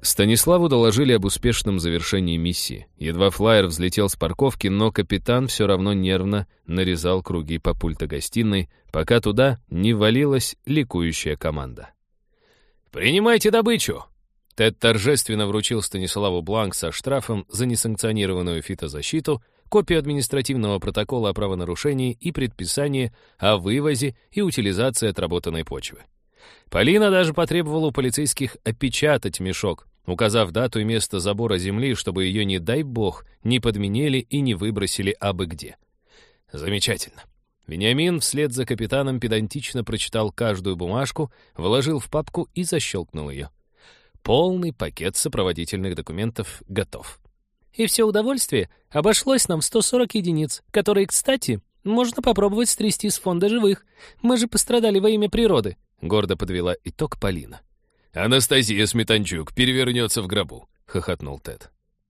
Станиславу доложили об успешном завершении миссии. Едва флайер взлетел с парковки, но капитан все равно нервно нарезал круги по пульто-гостиной, пока туда не ввалилась ликующая команда. «Принимайте добычу!» Тед торжественно вручил Станиславу бланк со штрафом за несанкционированную фитозащиту, копию административного протокола о правонарушении и предписание о вывозе и утилизации отработанной почвы. Полина даже потребовала у полицейских опечатать мешок, указав дату и место забора земли, чтобы ее, не дай бог, не подменили и не выбросили абы где. Замечательно. Вениамин вслед за капитаном педантично прочитал каждую бумажку, вложил в папку и защелкнул ее. Полный пакет сопроводительных документов готов. И все удовольствие обошлось нам в 140 единиц, которые, кстати, можно попробовать стрясти с фонда живых. Мы же пострадали во имя природы. Гордо подвела итог Полина. «Анастасия Сметанчук перевернется в гробу», — хохотнул Тед.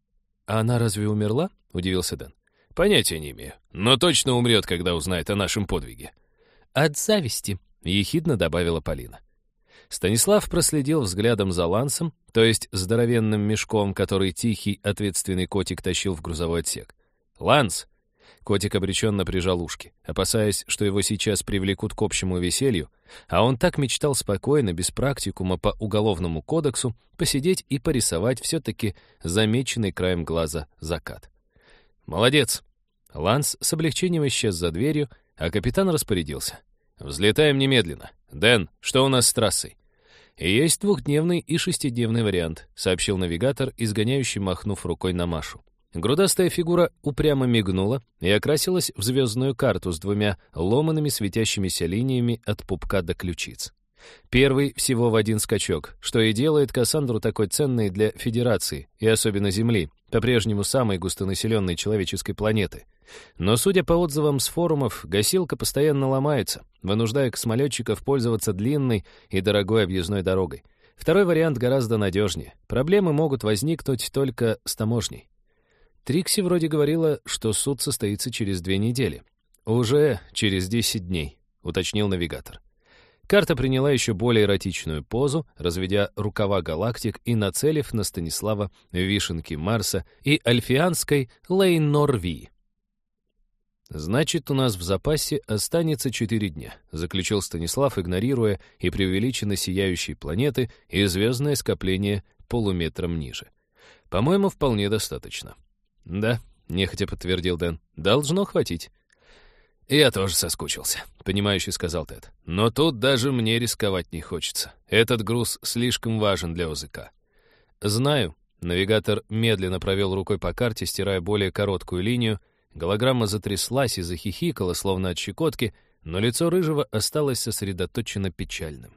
«А она разве умерла?» — удивился Дэн. «Понятия не имею, но точно умрет, когда узнает о нашем подвиге». «От зависти», — ехидно добавила Полина. Станислав проследил взглядом за Лансом, то есть здоровенным мешком, который тихий, ответственный котик тащил в грузовой отсек. «Ланс!» Котик обреченно прижал ушки, опасаясь, что его сейчас привлекут к общему веселью, а он так мечтал спокойно, без практикума по уголовному кодексу, посидеть и порисовать все-таки замеченный краем глаза закат. «Молодец!» Ланс с облегчением исчез за дверью, а капитан распорядился. «Взлетаем немедленно. Дэн, что у нас с трассой?» «Есть 2-дневный и 6-дневный вариант», — сообщил навигатор, изгоняющий, махнув рукой на Машу. Грудастая фигура упрямо мигнула и окрасилась в звездную карту с 2 ломаными светящимися линиями от пупка до ключиц. Первый всего в 1 скачок, что и делает Кассандру такой ценной для Федерации, и особенно Земли, по-прежнему самой густонаселенной человеческой планеты. Но, судя по отзывам с форумов, гасилка постоянно ломается, вынуждая космолетчиков пользоваться длинной и дорогой объездной дорогой. Второй вариант гораздо надежнее. Проблемы могут возникнуть только с таможней. Трикси вроде говорила, что суд состоится через 2 недели. «Уже через 10 дней», — уточнил навигатор. Карта приняла еще более эротичную позу, разведя рукава галактик и нацелив на Станислава вишенки Марса и альфианской Лейнор-Ви. «Значит, у нас в запасе останется 4 дня», — заключил Станислав, игнорируя и преувеличенно сияющие планеты и звездное скопление полуметром ниже. «По-моему, вполне достаточно». «Да», — нехотя подтвердил Дэн, — «должно хватить». «Я тоже соскучился», — понимающе сказал Тед. «Но тут даже мне рисковать не хочется. Этот груз слишком важен для ОЗК». «Знаю». Навигатор медленно провел рукой по карте, стирая более короткую линию. Голограмма затряслась и захихикала, словно от щекотки, но лицо Рыжего осталось сосредоточенно печальным.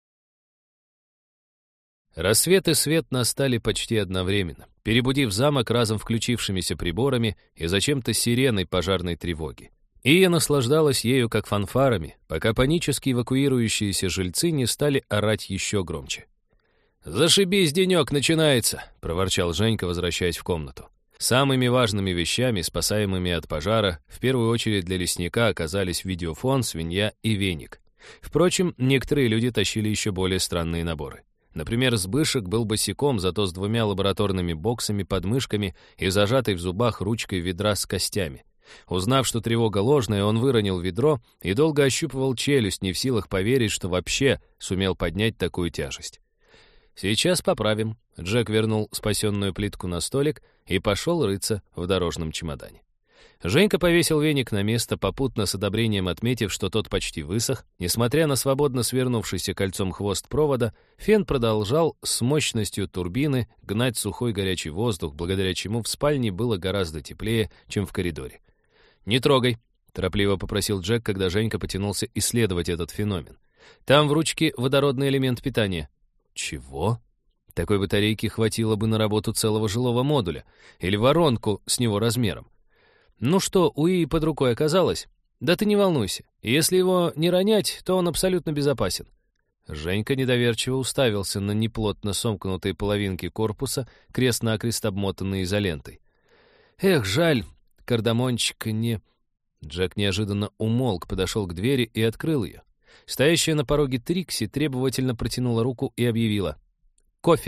Рассвет и свет настали почти одновременно, перебудив замок разом включившимися приборами и зачем-то сиреной пожарной тревоги. Ия наслаждалась ею как фанфарами, пока панически эвакуирующиеся жильцы не стали орать еще громче. «Зашибись, денек начинается!» — проворчал Женька, возвращаясь в комнату. Самыми важными вещами, спасаемыми от пожара, в первую очередь для лесника оказались видеофон, свинья и веник. Впрочем, некоторые люди тащили еще более странные наборы. Например, Сбышек был босиком, зато с 2 лабораторными боксами под мышками и зажатой в зубах ручкой ведра с костями. Узнав, что тревога ложная, он выронил ведро и долго ощупывал челюсть, не в силах поверить, что вообще сумел поднять такую тяжесть. «Сейчас поправим». Джек вернул спасенную плитку на столик и пошел рыться в дорожном чемодане. Женька повесил веник на место, попутно с одобрением отметив, что тот почти высох. Несмотря на свободно свернувшийся кольцом хвост провода, фен продолжал с мощностью турбины гнать сухой горячий воздух, благодаря чему в спальне было гораздо теплее, чем в коридоре. «Не трогай», — торопливо попросил Джек, когда Женька потянулся исследовать этот феномен. «Там в ручке водородный элемент питания». «Чего?» Такой батарейки хватило бы на работу целого жилого модуля или воронку с него размером. «Ну что, у Ии под рукой оказалось? Да ты не волнуйся. Если его не ронять, то он абсолютно безопасен». Женька недоверчиво уставился на неплотно сомкнутые половинки корпуса, крест-накрест обмотанные изолентой. «Эх, жаль, кардамончика не...» Джек неожиданно умолк, подошел к двери и открыл ее. Стоящая на пороге Трикси требовательно протянула руку и объявила: «Кофе».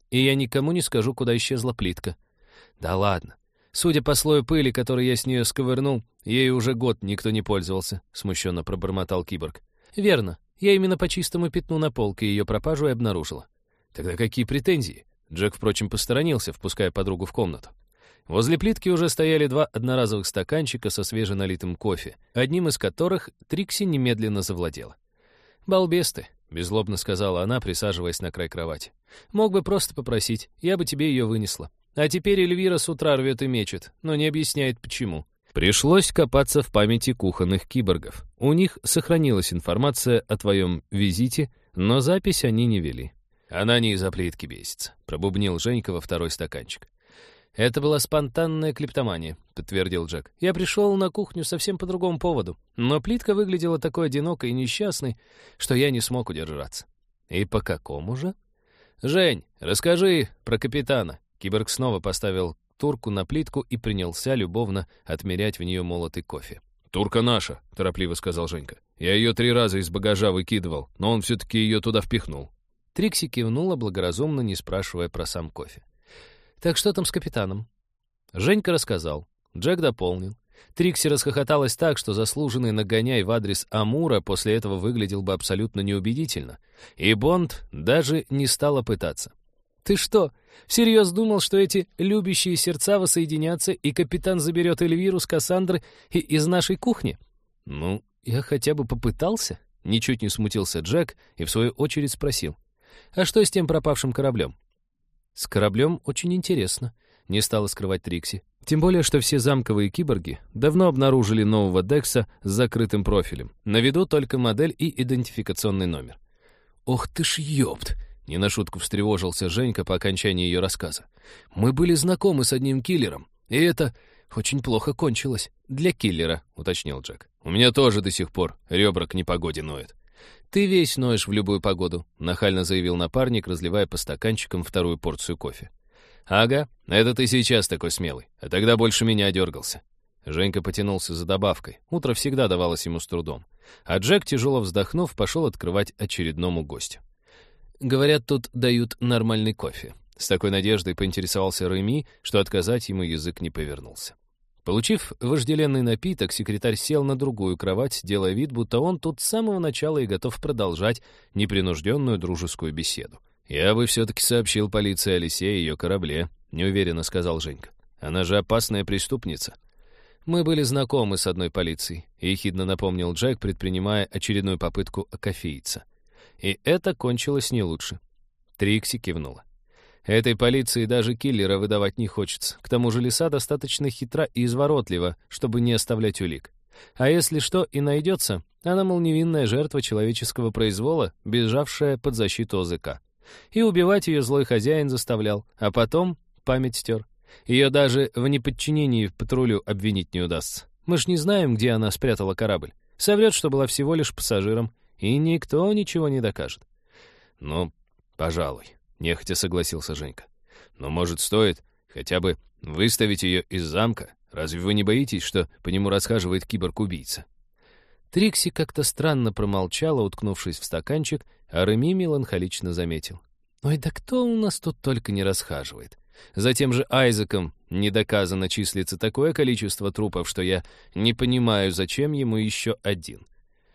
и я никому не скажу, куда исчезла плитка». «Да ладно. Судя по слою пыли, который я с нее сковырнул, ею уже год никто не пользовался», — смущенно пробормотал киборг. «Верно. Я именно по чистому пятну на полке ее пропажу и обнаружила». «Тогда какие претензии?» Джек, впрочем, посторонился, впуская подругу в комнату. Возле плитки уже стояли 2 одноразовых стаканчика со свеженалитым кофе, одним из которых Трикси немедленно завладела. «Балбес ты», — беззлобно сказала она, присаживаясь на край кровати. «Мог бы просто попросить, я бы тебе ее вынесла. А теперь Эльвира с утра рвет и мечет, но не объясняет, почему». Пришлось копаться в памяти кухонных киборгов. У них сохранилась информация о твоем визите, но запись они не вели. «Она не из-за плитки бесится», — пробубнил Женька во второй стаканчик. «Это была спонтанная клептомания», — подтвердил Джек. «Я пришел на кухню совсем по другому поводу, но плитка выглядела такой одинокой и несчастной, что я не смог удержаться». «И по какому же?» «Жень, расскажи про капитана». Киборг снова поставил турку на плитку и принялся любовно отмерять в нее молотый кофе. «Турка наша», — торопливо сказал Женька. «Я ее 3 раза из багажа выкидывал, но он все-таки ее туда впихнул». Трикси кивнула, благоразумно не спрашивая про сам кофе. «Так что там с капитаном?» Женька рассказал. Джек дополнил. Трикси расхохоталась так, что заслуженный нагоняй в адрес Амура после этого выглядел бы абсолютно неубедительно. И Бонд даже не стала пытаться. «Ты что, всерьез думал, что эти любящие сердца воссоединятся, и капитан заберет Эльвиру с Кассандры из нашей кухни?» «Ну, я хотя бы попытался», — ничуть не смутился Джек и в свою очередь спросил. «А что с тем пропавшим кораблем?» «С кораблем очень интересно», — не стала скрывать Трикси. Тем более, что все замковые киборги давно обнаружили нового Декса с закрытым профилем. На виду только модель и идентификационный номер. «Ох ты ж ёпт!» — не на шутку встревожился Женька по окончании ее рассказа. «Мы были знакомы с одним киллером, и это очень плохо кончилось». «Для киллера», — уточнил Джек. «У меня тоже до сих пор ребра к непогоде ноют». «Ты весь ноешь в любую погоду», — нахально заявил напарник, разливая по стаканчикам вторую порцию кофе. «Ага, это ты сейчас такой смелый, а тогда больше меня дергался». Женька потянулся за добавкой. Утро всегда давалось ему с трудом. А Джек, тяжело вздохнув, пошел открывать очередному гостю. «Говорят, тут дают нормальный кофе». С такой надеждой поинтересовался Реми, что отказать ему язык не повернулся. Получив вожделенный напиток, секретарь сел на другую кровать, делая вид, будто он тут с самого начала и готов продолжать непринужденную дружескую беседу. «Я бы все-таки сообщил полиции о Лисе и ее корабле», — неуверенно сказал Женька. «Она же опасная преступница». «Мы были знакомы с одной полицией», — ехидно напомнил Джек, предпринимая очередную попытку окофеиться. И это кончилось не лучше. Трикси кивнула. «Этой полиции даже киллера выдавать не хочется. К тому же Лиса достаточно хитра и изворотлива, чтобы не оставлять улик. А если что и найдется, она, мол, невинная жертва человеческого произвола, бежавшая под защиту ОЗК. И убивать ее злой хозяин заставлял, а потом память стер. Ее даже в неподчинении патрулю обвинить не удастся. Мы ж не знаем, где она спрятала корабль. Соврет, что была всего лишь пассажиром, и никто ничего не докажет». «Ну, пожалуй», — нехотя согласился Женька. «Но, может, стоит хотя бы выставить ее из замка? Разве вы не боитесь, что по нему расхаживает киборг-убийца?» Трикси как-то странно промолчала, уткнувшись в стаканчик, а Реми меланхолично заметил. «Ой, да кто у нас тут только не расхаживает? За тем же Айзеком недоказанно числится такое количество трупов, что я не понимаю, зачем ему еще один».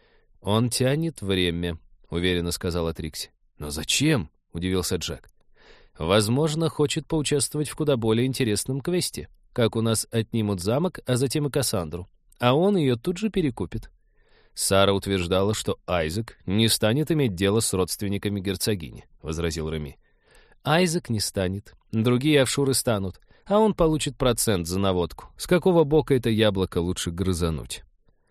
«Он тянет время», — уверенно сказала Трикси. «Но зачем?» — удивился Джек. «Возможно, хочет поучаствовать в куда более интересном квесте. Как у нас отнимут замок, а затем и Кассандру. А он ее тут же перекупит». «Сара утверждала, что Айзек не станет иметь дело с родственниками герцогини», — возразил Реми. «Айзек не станет. Другие офшоры станут. А он получит процент за наводку. С какого бока это яблоко лучше грызануть?»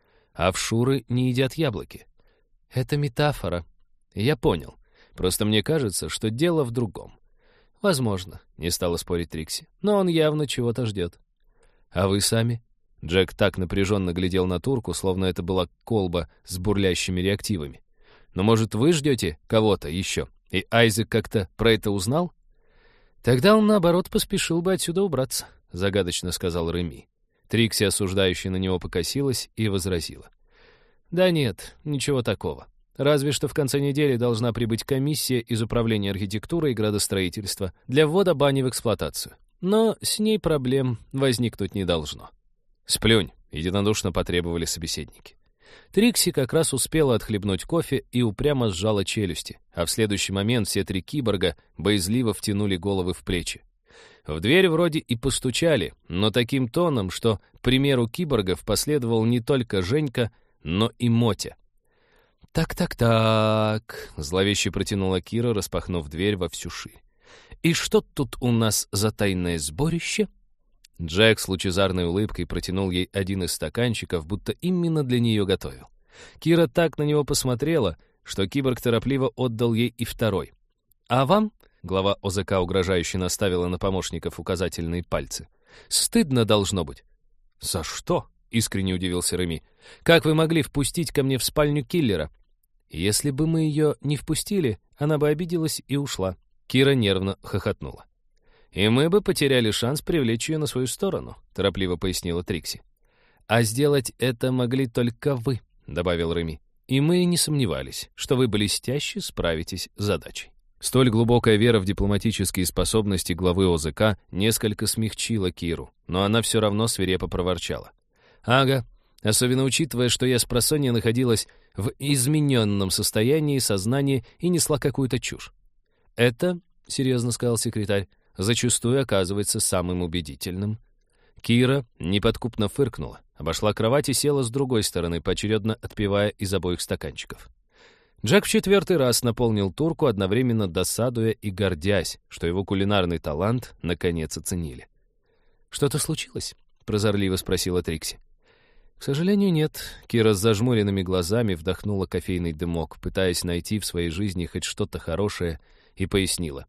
«Офшоры не едят яблоки». «Это метафора. Я понял. Просто мне кажется, что дело в другом». «Возможно», — не стала спорить Трикси. «Но он явно чего-то ждет». «А вы сами?» Джек так напряженно глядел на турку, словно это была колба с бурлящими реактивами. «Но, может, вы ждете кого-то еще? И Айзек как-то про это узнал?» «Тогда он, наоборот, поспешил бы отсюда убраться», — загадочно сказал Реми. Трикси, осуждающая на него, покосилась и возразила. «Да нет, ничего такого. Разве что в конце недели должна прибыть комиссия из Управления архитектуры и градостроительства для ввода бани в эксплуатацию. Но с ней проблем возникнуть не должно. «Сплюнь», — единодушно потребовали собеседники. Трикси как раз успела отхлебнуть кофе и упрямо сжала челюсти, а в следующий момент все три киборга боязливо втянули головы в плечи. В дверь вроде и постучали, но таким тоном, что, к примеру киборгов, последовал не только Женька, но и Мотя. «Так», — зловеще протянула Кира, распахнув дверь во всю ширь. «И что тут у нас за тайное сборище?» Джек с лучезарной улыбкой протянул ей один из стаканчиков, будто именно для нее готовил. Кира так на него посмотрела, что киборг торопливо отдал ей и второй. «А вам?» — глава ОЗК угрожающе наставила на помощников указательные пальцы. «Стыдно должно быть». «За что?» — искренне удивился Реми. «Как вы могли впустить ко мне в спальню киллера?» «Если бы мы ее не впустили, она бы обиделась и ушла». Кира нервно хохотнула. «И мы бы потеряли шанс привлечь ее на свою сторону», — торопливо пояснила Трикси. «А сделать это могли только вы», — добавил Реми. «И мы не сомневались, что вы блестяще справитесь с задачей». Столь глубокая вера в дипломатические способности главы ОЗК несколько смягчила Киру, но она все равно свирепо проворчала. «Ага, особенно учитывая, что я спросонья находилась в измененном состоянии сознания и несла какую-то чушь». «Это, — серьезно сказал секретарь, — зачастую оказывается самым убедительным». Кира неподкупно фыркнула, обошла кровать и села с другой стороны, поочередно отпивая из обоих стаканчиков. Джек в 4-й раз наполнил турку, одновременно досадуя и гордясь, что его кулинарный талант наконец оценили. «Что-то случилось?» — прозорливо спросила Трикси. «К сожалению, нет». Кира с зажмуренными глазами вдохнула кофейный дымок, пытаясь найти в своей жизни хоть что-то хорошее, и пояснила.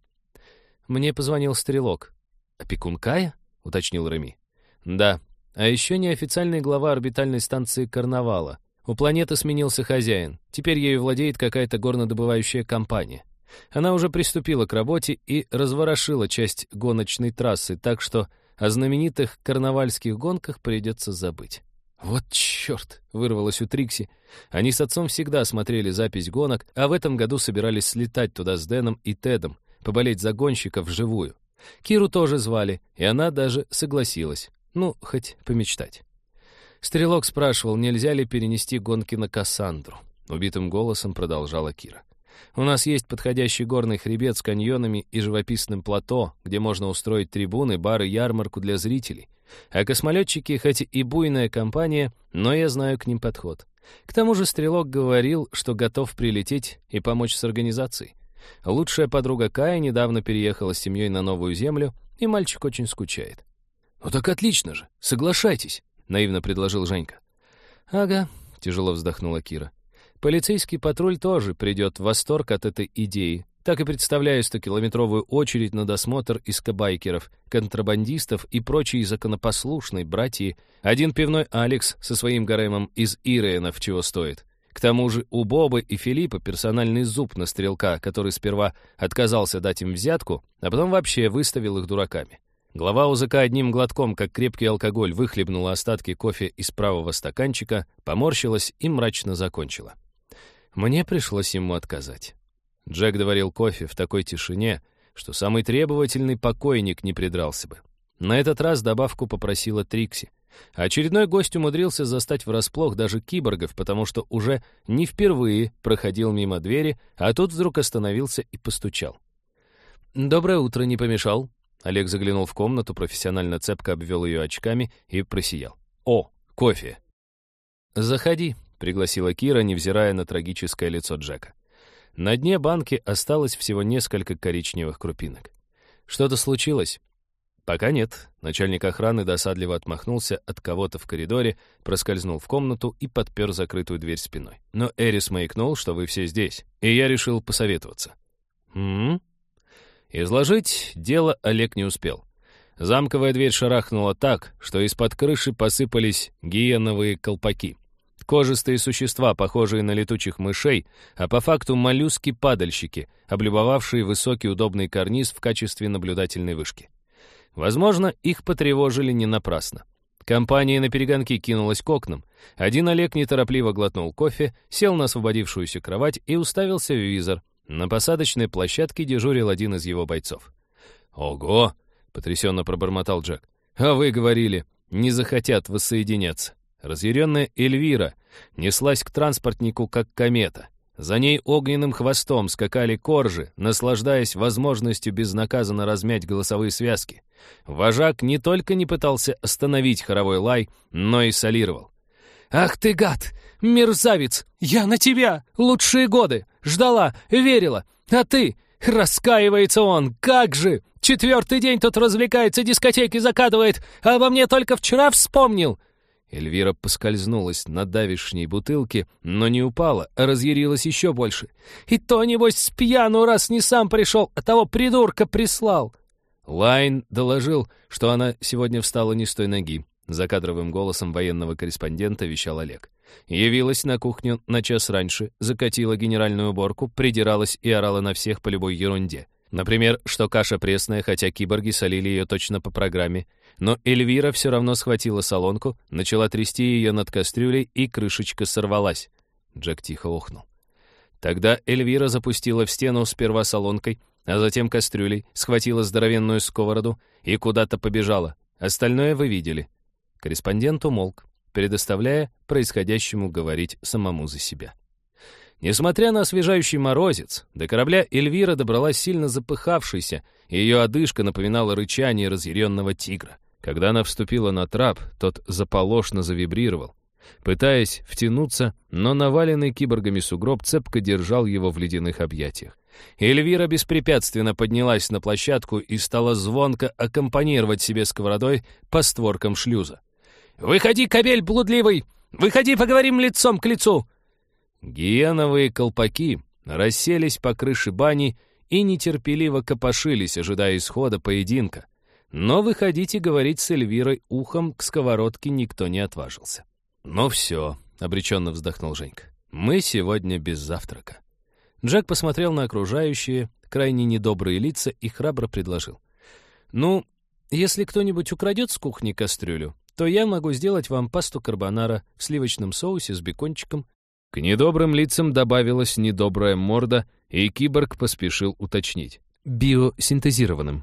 «Мне позвонил стрелок». «Опекун Кая?» — уточнил Реми. «Да. А еще неофициальный глава орбитальной станции «Карнавала». У планеты сменился хозяин. Теперь ею владеет какая-то горнодобывающая компания. Она уже приступила к работе и разворошила часть гоночной трассы, так что о знаменитых карнавальских гонках придется забыть». «Вот черт!» — вырвалось у Трикси. Они с отцом всегда смотрели запись гонок, а в этом году собирались слетать туда с Дэном и Тедом, поболеть за гонщиков вживую. Киру тоже звали, и она даже согласилась. Ну, хоть помечтать. Стрелок спрашивал, нельзя ли перенести гонки на Кассандру. Убитым голосом продолжала Кира. «У нас есть подходящий горный хребет с каньонами и живописным плато, где можно устроить трибуны, бары, ярмарку для зрителей. А космолетчики, хоть и буйная компания, но я знаю к ним подход. К тому же Стрелок говорил, что готов прилететь и помочь с организацией. Лучшая подруга Кая недавно переехала с семьей на новую землю, и мальчик очень скучает». «Ну так отлично же, соглашайтесь», — наивно предложил Женька. «Ага», — тяжело вздохнула Кира. «Полицейский патруль тоже придет в восторг от этой идеи. Так и представляю 100-километровую очередь на досмотр из кабайкеров, контрабандистов и прочей законопослушной братьи. Один пивной Алекс со своим гаремом из Ириенов чего стоит. К тому же у Бобы и Филиппа персональный зуб на стрелка, который сперва отказался дать им взятку, а потом вообще выставил их дураками». Глава УЗК одним глотком, как крепкий алкоголь, выхлебнула остатки кофе из правого стаканчика, поморщилась и мрачно закончила. Мне пришлось ему отказать. Джек доварил кофе в такой тишине, что самый требовательный покойник не придрался бы. На этот раз добавку попросила Трикси. Очередной гость умудрился застать врасплох даже киборгов, потому что уже не впервые проходил мимо двери, а тут вдруг остановился и постучал. «Доброе утро, не помешал?» Олег заглянул в комнату, профессионально цепко обвел ее очками и просиял. «О, кофе!» «Заходи», — пригласила Кира, невзирая на трагическое лицо Джека. На дне банки осталось всего несколько коричневых крупинок. «Что-то случилось?» «Пока нет». Начальник охраны досадливо отмахнулся от кого-то в коридоре, проскользнул в комнату и подпер закрытую дверь спиной. «Но Эрис маякнул, что вы все здесь, и я решил посоветоваться». «М-м-м?» Изложить дело Олег не успел. Замковая дверь шарахнула так, что из-под крыши посыпались гиеновые колпаки. Кожистые существа, похожие на летучих мышей, а по факту моллюски-падальщики, облюбовавшие высокий удобный карниз в качестве наблюдательной вышки. Возможно, их потревожили не напрасно. Компания на перегонки кинулась к окнам. Один Олег неторопливо глотнул кофе, сел на освободившуюся кровать и уставился в визор. На посадочной площадке дежурил один из его бойцов. «Ого!» — потрясенно пробормотал Джек. «А вы говорили, не захотят воссоединяться». Разъяренная Эльвира неслась к транспортнику, как комета. За ней огненным хвостом скакали коржи, наслаждаясь возможностью безнаказанно размять голосовые связки. Вожак не только не пытался остановить хоровой лай, но и солировал. «Ах ты, гад! Мерзавец! Я на тебя! Лучшие годы! Ждала, верила! А ты...» Раскаивается он! Как же! 4-й день тут развлекается, дискотеки закатывает, а обо мне только вчера вспомнил!» Эльвира поскользнулась на давишней бутылке, но не упала, а разъярилась еще больше. «И то, небось, с пьяну, раз не сам пришел, а того придурка прислал!» Лайн доложил, что она сегодня встала не с той ноги. Закадровым голосом военного корреспондента вещал Олег. Явилась на кухню на час раньше, закатила генеральную уборку, придиралась и орала на всех по любой ерунде. Например, что каша пресная, хотя киборги солили ее точно по программе. Но Эльвира все равно схватила солонку, начала трясти ее над кастрюлей, и крышечка сорвалась. Джек тихо охнул. Тогда Эльвира запустила в стену сперва солонкой, а затем кастрюлей, схватила здоровенную сковороду и куда-то побежала. Остальное вы видели. Корреспондент умолк, предоставляя происходящему говорить самому за себя. Несмотря на освежающий морозец, до корабля Эльвира добралась сильно запыхавшейся, и ее одышка напоминала рычание разъяренного тигра. Когда она вступила на трап, тот заполошно завибрировал. Пытаясь втянуться, но наваленный киборгами сугроб цепко держал его в ледяных объятиях. Эльвира беспрепятственно поднялась на площадку и стала звонко аккомпанировать себе сковородой по створкам шлюза. «Выходи, кобель блудливый! Выходи, поговорим лицом к лицу!» Гиеновые колпаки расселись по крыше бани и нетерпеливо копошились, ожидая исхода поединка. Но выходить и говорить с Эльвирой ухом к сковородке никто не отважился. «Ну все», — обреченно вздохнул Женька, — «мы сегодня без завтрака». Джек посмотрел на окружающие, крайне недобрые лица и храбро предложил. «Ну, если кто-нибудь украдет с кухни кастрюлю, то я могу сделать вам пасту карбонара в сливочном соусе с бекончиком». К недобрым лицам добавилась недобрая морда, и киборг поспешил уточнить. «Биосинтезированным».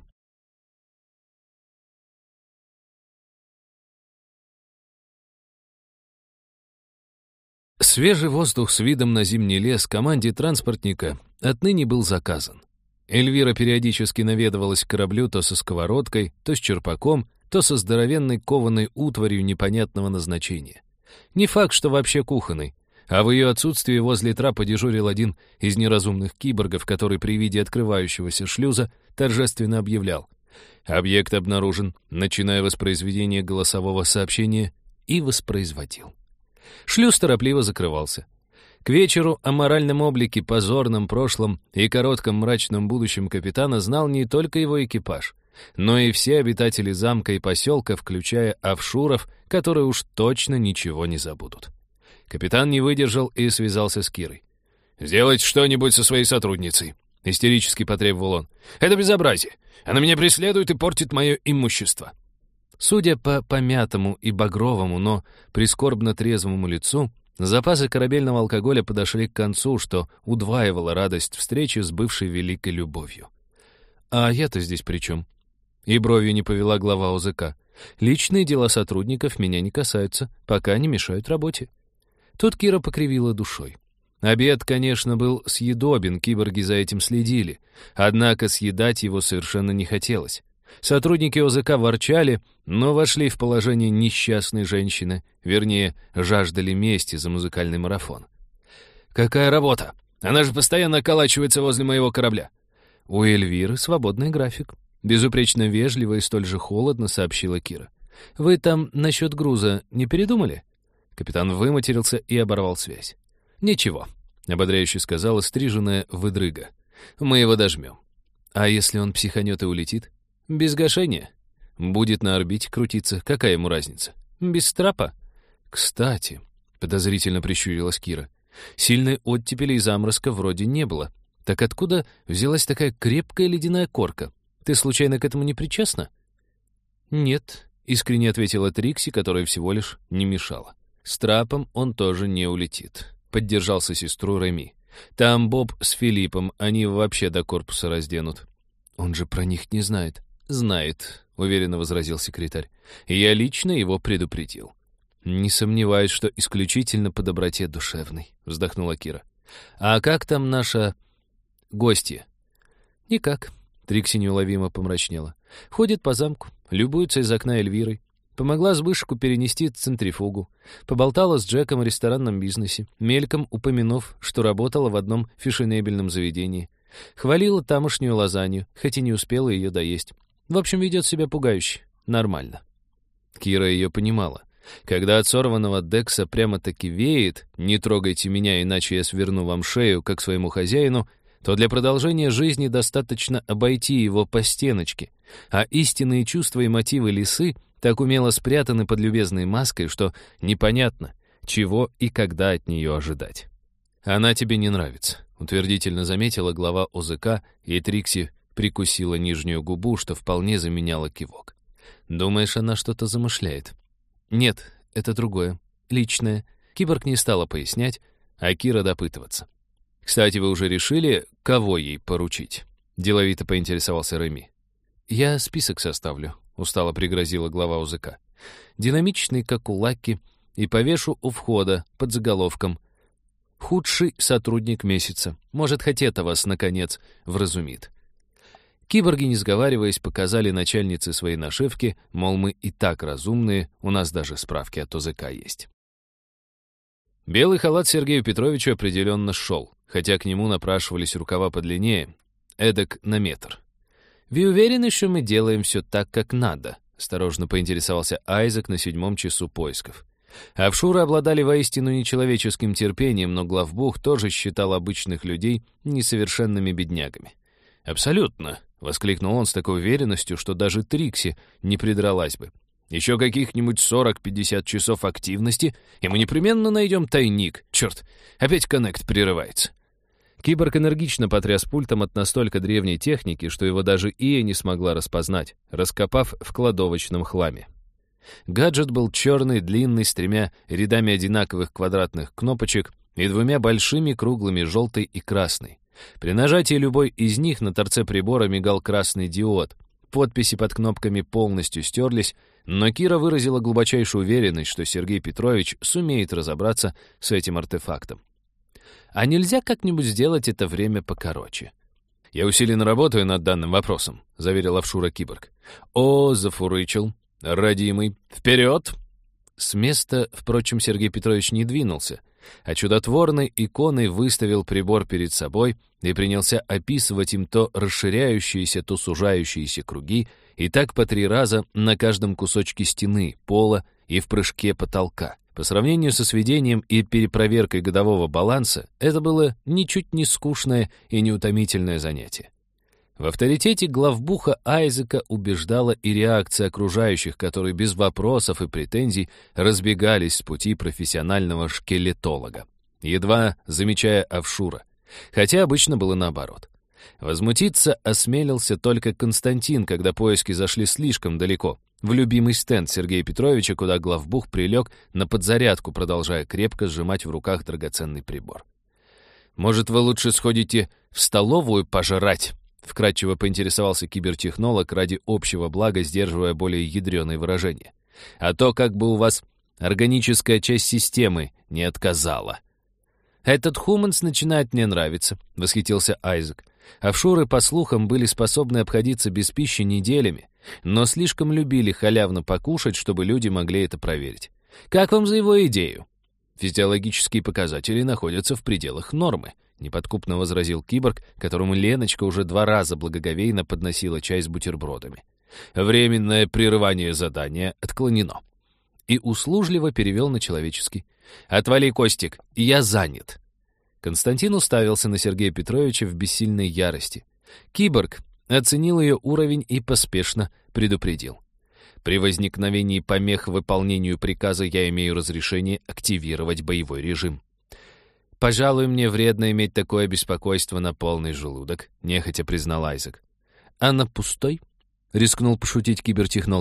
Свежий воздух с видом на зимний лес команде транспортника отныне был заказан. Эльвира периодически наведывалась к кораблю то со сковородкой, то с черпаком, то со здоровенной кованой утварью непонятного назначения. Не факт, что вообще кухонной, а в ее отсутствии возле трапа дежурил один из неразумных киборгов, который при виде открывающегося шлюза торжественно объявлял: «Объект обнаружен», начиная воспроизведение голосового сообщения, и воспроизводил. Шлюз торопливо закрывался. К вечеру о моральном облике, позорном прошлом и коротком мрачном будущем капитана знал не только его экипаж, но и все обитатели замка и поселка, включая офшуров, которые уж точно ничего не забудут. Капитан не выдержал и связался с Кирой. «Сделайте что-нибудь со своей сотрудницей», — истерически потребовал он. «Это безобразие. Она меня преследует и портит мое имущество». Судя по помятому и багровому, но прискорбно трезвому лицу, запасы корабельного алкоголя подошли к концу, что удваивало радость встречи с бывшей великой любовью. «А я-то здесь при чем?» И бровью не повела глава ОЗК. «Личные дела сотрудников меня не касаются, пока не мешают работе». Тут Кира покривила душой. Обед, конечно, был съедобен, киборги за этим следили, однако съедать его совершенно не хотелось. Сотрудники ОЗК ворчали, но вошли в положение несчастной женщины, вернее, жаждали мести за музыкальный марафон. «Какая работа? Она же постоянно околачивается возле моего корабля». «У Эльвиры свободный график», — безупречно вежливо и столь же холодно сообщила Кира. «Вы там насчет груза не передумали?» Капитан выматерился и оборвал связь. «Ничего», — ободряюще сказала стриженная выдрыга. «Мы его дожмем. А если он психанет и улетит? Без гашения. Будет на орбите крутиться. Какая ему разница? Без трапа?» «Кстати», — подозрительно прищурилась Кира, «сильной оттепели и заморозка вроде не было. Так откуда взялась такая крепкая ледяная корка? Ты случайно к этому не причастна?» «Нет», — искренне ответила Трикси, которая всего лишь не мешала. «С трапом он тоже не улетит», — поддержался сестру Реми. «Там Боб с Филиппом, они вообще до корпуса разденут». «Он же про них не знает». «Знает», — уверенно возразил секретарь. «Я лично его предупредил». «Не сомневаюсь, что исключительно по доброте душевной», — вздохнула Кира. «А как там наша гостья?» «Никак», — Трикси неуловимо помрачнела. «Ходит по замку, любуется из окна Эльвирой. Помогла Збышеку перенести центрифугу. Поболтала с Джеком о ресторанном бизнесе, мельком упомянув, что работала в одном фешенебельном заведении. Хвалила тамошнюю лазанью, хоть и не успела ее доесть. В общем, ведет себя пугающе. Нормально». Кира ее понимала. Когда от сорванного Декса прямо-таки веет «не трогайте меня, иначе я сверну вам шею, как своему хозяину», то для продолжения жизни достаточно обойти его по стеночке, а истинные чувства и мотивы лисы так умело спрятаны под любезной маской, что непонятно, чего и когда от нее ожидать. «Она тебе не нравится», — утвердительно заметила глава ОЗК, и Трикси прикусила нижнюю губу, что вполне заменяло кивок. «Думаешь, она что-то замышляет?» «Нет, это другое. Личное». Киборг не стала пояснять, а Кира допытываться. «Кстати, вы уже решили, кого ей поручить?» Деловито поинтересовался Реми. «Я список составлю», — устало пригрозила глава УЗК. «Динамичный, как у Лаки, и повешу у входа под заголовком «Худший сотрудник месяца». Может, хоть это вас, наконец, вразумит». Киборги, не сговариваясь, показали начальнице свои нашивки, мол, мы и так разумные, у нас даже справки от ОЗК есть. Белый халат Сергею Петровичу определенно шел, хотя к нему напрашивались рукава подлиннее, эдак на метр. «Вы уверены, что мы делаем все так, как надо?» — осторожно поинтересовался Айзек на 7-м часу поисков. Офшоры обладали воистину нечеловеческим терпением, но главбух тоже считал обычных людей несовершенными беднягами. «Абсолютно», — воскликнул он с такой уверенностью, что даже Трикси не придралась бы. «Еще каких-нибудь 40-50 часов активности, и мы непременно найдем тайник. Черт, опять коннект прерывается». Киборг энергично потряс пультом от настолько древней техники, что его даже Ия не смогла распознать, раскопав в кладовочном хламе. Гаджет был черный, длинный, с 3 рядами одинаковых квадратных кнопочек и 2 большими круглыми, желтой и красной. При нажатии любой из них на торце прибора мигал красный диод. Подписи под кнопками полностью стерлись, но Кира выразила глубочайшую уверенность, что Сергей Петрович сумеет разобраться с этим артефактом. «А нельзя как-нибудь сделать это время покороче?» «Я усиленно работаю над данным вопросом», — заверил офшура киборг. «О, зафурычил. Родимый. Вперед!» С места, впрочем, Сергей Петрович не двинулся, а чудотворной иконой выставил прибор перед собой и принялся описывать им то расширяющиеся, то сужающиеся круги, и так по 3 раза на каждом кусочке стены, пола и в прыжке потолка. По сравнению со сведением и перепроверкой годового баланса, это было ничуть не скучное и неутомительное занятие. В авторитете главбуха Айзека убеждала и реакция окружающих, которые без вопросов и претензий разбегались с пути профессионального шкелетолога, едва замечая офшура, хотя обычно было наоборот. Возмутиться осмелился только Константин, когда поиски зашли слишком далеко, в любимый стенд Сергея Петровича, куда главбух прилег на подзарядку, продолжая крепко сжимать в руках драгоценный прибор. «Может, вы лучше сходите в столовую пожрать?» — вкратчиво поинтересовался кибертехнолог ради общего блага, сдерживая более ядреные выражения. «А то как бы у вас органическая часть системы не отказала». «Этот Хуманс начинает мне нравиться», — восхитился Айзек. Офшоры, по слухам, были способны обходиться без пищи неделями, но слишком любили халявно покушать, чтобы люди могли это проверить. «Как вам за его идею?» «Физиологические показатели находятся в пределах нормы», — неподкупно возразил киборг, которому Леночка уже 2 раза благоговейно подносила чай с бутербродами. «Временное прерывание задания отклонено». И услужливо перевел на человеческий. «Отвали, Костик, я занят». Константин уставился на Сергея Петровича в бессильной ярости. Киборг оценил ее уровень и поспешно предупредил. «При возникновении помех выполнению приказа я имею разрешение активировать боевой режим». «Пожалуй, мне вредно иметь такое беспокойство на полный желудок», — нехотя признал Айзек. «А на пустой?» — рискнул пошутить кибертехнолог.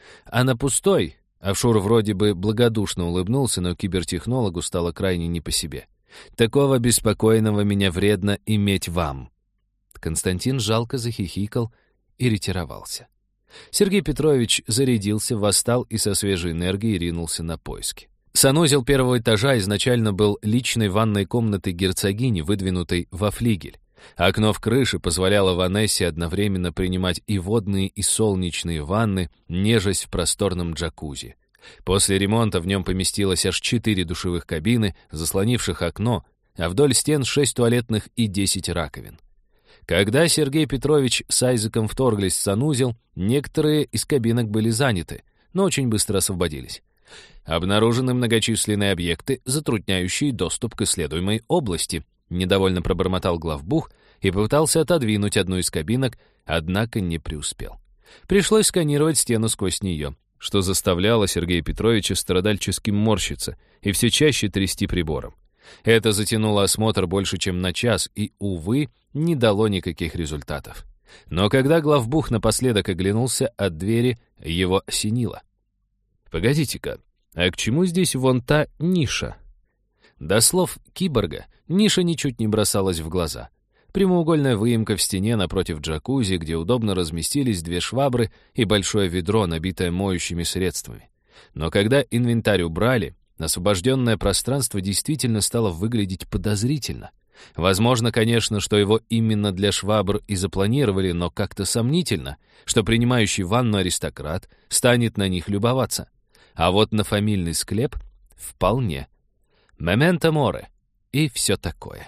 А на пустой Офшор вроде бы благодушно улыбнулся, но кибертехнологу стало крайне не по себе. «Такого беспокойного меня вредно иметь вам». Константин жалко захихикал и ретировался. Сергей Петрович зарядился, восстал и со свежей энергией ринулся на поиски. Санузел первого этажа изначально был личной ванной комнатой герцогини, выдвинутой во флигель. Окно в крыше позволяло Ванессе одновременно принимать и водные, и солнечные ванны, нежесть в просторном джакузи. После ремонта в нем поместилось аж 4 душевых кабины, заслонивших окно, а вдоль стен 6 туалетных и 10 раковин. Когда Сергей Петрович с Айзеком вторглись в санузел, некоторые из кабинок были заняты, но очень быстро освободились. Обнаружены многочисленные объекты, затрудняющие доступ к исследуемой области, недовольно пробормотал главбух и попытался отодвинуть одну из кабинок, однако не преуспел. Пришлось сканировать стену сквозь нее, что заставляло Сергея Петровича страдальчески морщиться и все чаще трясти прибором. Это затянуло осмотр больше, чем на час, и, увы, не дало никаких результатов. Но когда главбух напоследок оглянулся от двери, его осенило. «Погодите-ка, а к чему здесь вон та ниша?» До слов киборга ниша ничуть не бросалась в глаза. Прямоугольная выемка в стене напротив джакузи, где удобно разместились 2 швабры и большое ведро, набитое моющими средствами. Но когда инвентарь убрали, освобожденное пространство действительно стало выглядеть подозрительно. Возможно, конечно, что его именно для швабр и запланировали, но как-то сомнительно, что принимающий ванну аристократ станет на них любоваться. А вот на фамильный склеп — вполне. «Мементо море» и все такое.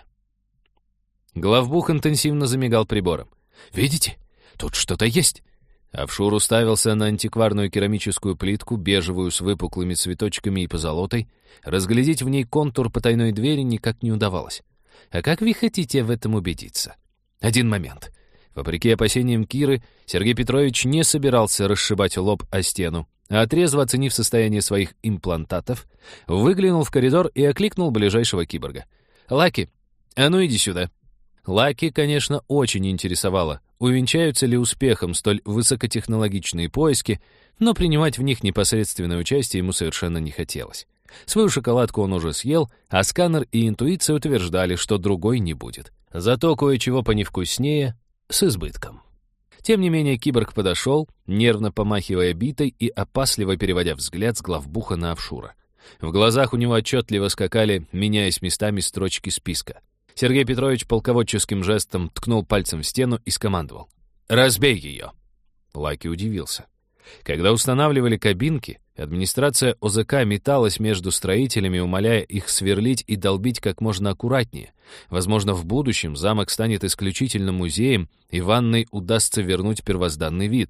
Главбух интенсивно замигал прибором. «Видите? Тут что-то есть!» Офшор уставился на антикварную керамическую плитку, бежевую с выпуклыми цветочками и позолотой. Разглядеть в ней контур потайной двери никак не удавалось. «А как вы хотите в этом убедиться?» «Один момент». Вопреки опасениям Киры, Сергей Петрович не собирался расшибать лоб о стену, а трезво оценив состояние своих имплантатов, выглянул в коридор и окликнул ближайшего киборга. «Лаки, а ну иди сюда». Лаки, конечно, очень интересовало, увенчаются ли успехом столь высокотехнологичные поиски, но принимать в них непосредственное участие ему совершенно не хотелось. Свою шоколадку он уже съел, а сканер и интуиция утверждали, что другой не будет. Зато кое-чего поневкуснее, с избытком. Тем не менее, киборг подошел, нервно помахивая битой и опасливо переводя взгляд с главбуха на Офшора. В глазах у него отчетливо скакали, меняясь местами, строчки списка. Сергей Петрович полководческим жестом ткнул пальцем в стену и скомандовал: «Разбей ее!» Лаки удивился. Когда устанавливали кабинки, администрация ОЗК металась между строителями, умоляя их сверлить и долбить как можно аккуратнее. Возможно, в будущем замок станет исключительно музеем, и ванной удастся вернуть первозданный вид.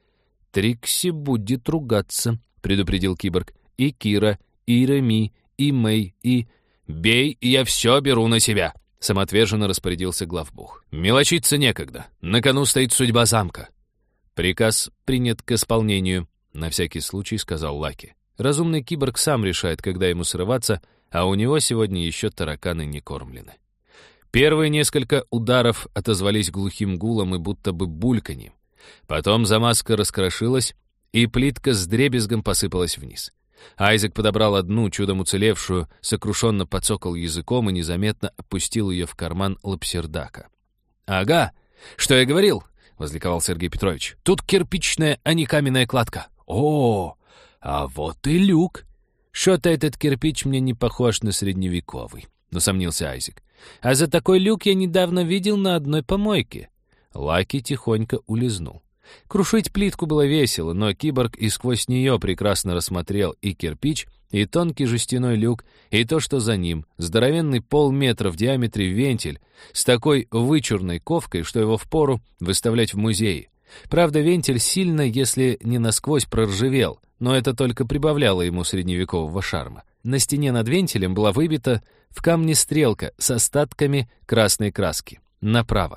«Трикси будет ругаться», — предупредил киборг. «И Кира, и Реми, и Мэй, и...» «Бей, я все беру на себя», — самоотверженно распорядился главбух. «Мелочиться некогда. На кону стоит судьба замка». «Приказ принят к исполнению», — на всякий случай сказал Лаки. Разумный киборг сам решает, когда ему срываться, а у него сегодня еще тараканы не кормлены. Первые несколько ударов отозвались глухим гулом и будто бы бульканьем. Потом замазка раскрошилась, и плитка с дребезгом посыпалась вниз. Айзек подобрал одну, чудом уцелевшую, сокрушенно подцокал языком и незаметно опустил ее в карман лапсердака. «Ага, что я говорил?» — возликовал Сергей Петрович. «Тут кирпичная, а не каменная кладка». «О, а вот и люк!» «Что-то этот кирпич мне не похож на средневековый», — усомнился Айзек. «А за такой люк я недавно видел на одной помойке». Лаки тихонько улизнул. Крушить плитку было весело, но киборг и сквозь нее прекрасно рассмотрел и кирпич, и тонкий жестяной люк, и то, что за ним, здоровенный 0,5 метра в диаметре вентиль с такой вычурной ковкой, что его впору выставлять в музее. Правда, вентиль сильно, если не насквозь, проржавел, но это только прибавляло ему средневекового шарма. На стене над вентилем была выбита в камне стрелка с остатками красной краски. Направо.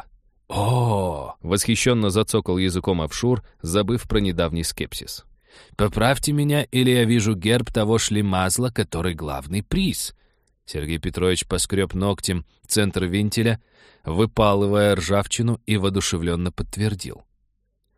«О!» — восхищенно зацокал языком Офшор, забыв про недавний скепсис. «Поправьте меня, или я вижу герб того шлемазла, который главный приз». Сергей Петрович поскреб ногтем центр вентиля, выпалывая ржавчину, и воодушевленно подтвердил.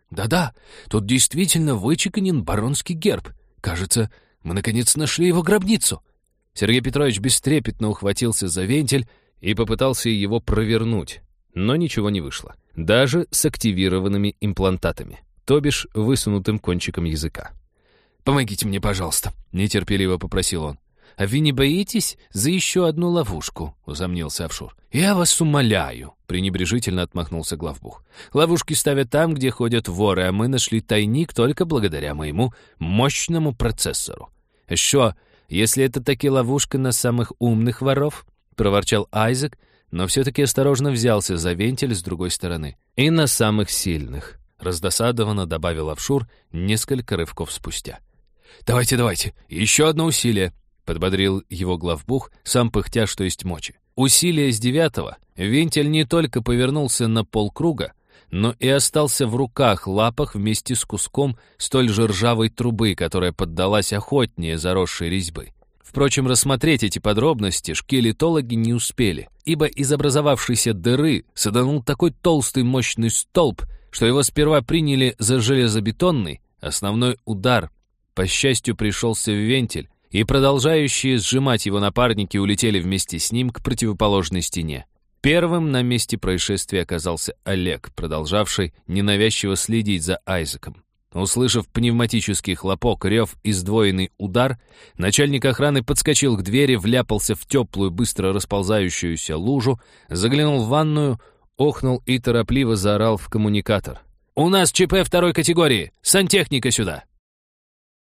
Да-да, тут действительно вычеканен баронский герб. Кажется, мы наконец нашли его гробницу». Сергей Петрович бестрепетно ухватился за вентиль и попытался его провернуть, но ничего не вышло. Даже с активированными имплантатами, то бишь высунутым кончиком языка. «Помогите мне, пожалуйста», — нетерпеливо попросил он. «А вы не боитесь за еще одну ловушку?» — усомнился Авшур. «Я вас умоляю», — пренебрежительно отмахнулся главбух. «Ловушки ставят там, где ходят воры, а мы нашли тайник только благодаря моему мощному процессору». «Что, если это таки ловушка на самых умных воров?» — проворчал Айзек, но все-таки осторожно взялся за вентиль с другой стороны. «И на самых сильных», — раздосадованно добавил Авшур несколько рывков спустя. «Давайте, еще одно усилие», — подбодрил его главбух, сам пыхтя, что есть мочи. Усилие с 9-го, вентиль не только повернулся на полкруга, но и остался в руках-лапах вместе с куском столь же ржавой трубы, которая поддалась охотнее заросшей резьбы. Впрочем, рассмотреть эти подробности шкелетологи не успели, ибо из образовавшейся дыры саданул такой толстый мощный столб, что его сперва приняли за железобетонный, основной удар, по счастью, пришелся в вентиль, и продолжающие сжимать его напарники улетели вместе с ним к противоположной стене. Первым на месте происшествия оказался Олег, продолжавший ненавязчиво следить за Айзеком. Услышав пневматический хлопок, рев и сдвоенный удар, начальник охраны подскочил к двери, вляпался в теплую, быстро расползающуюся лужу, заглянул в ванную, охнул и торопливо заорал в коммуникатор. «У нас ЧП второй категории! Сантехника сюда!»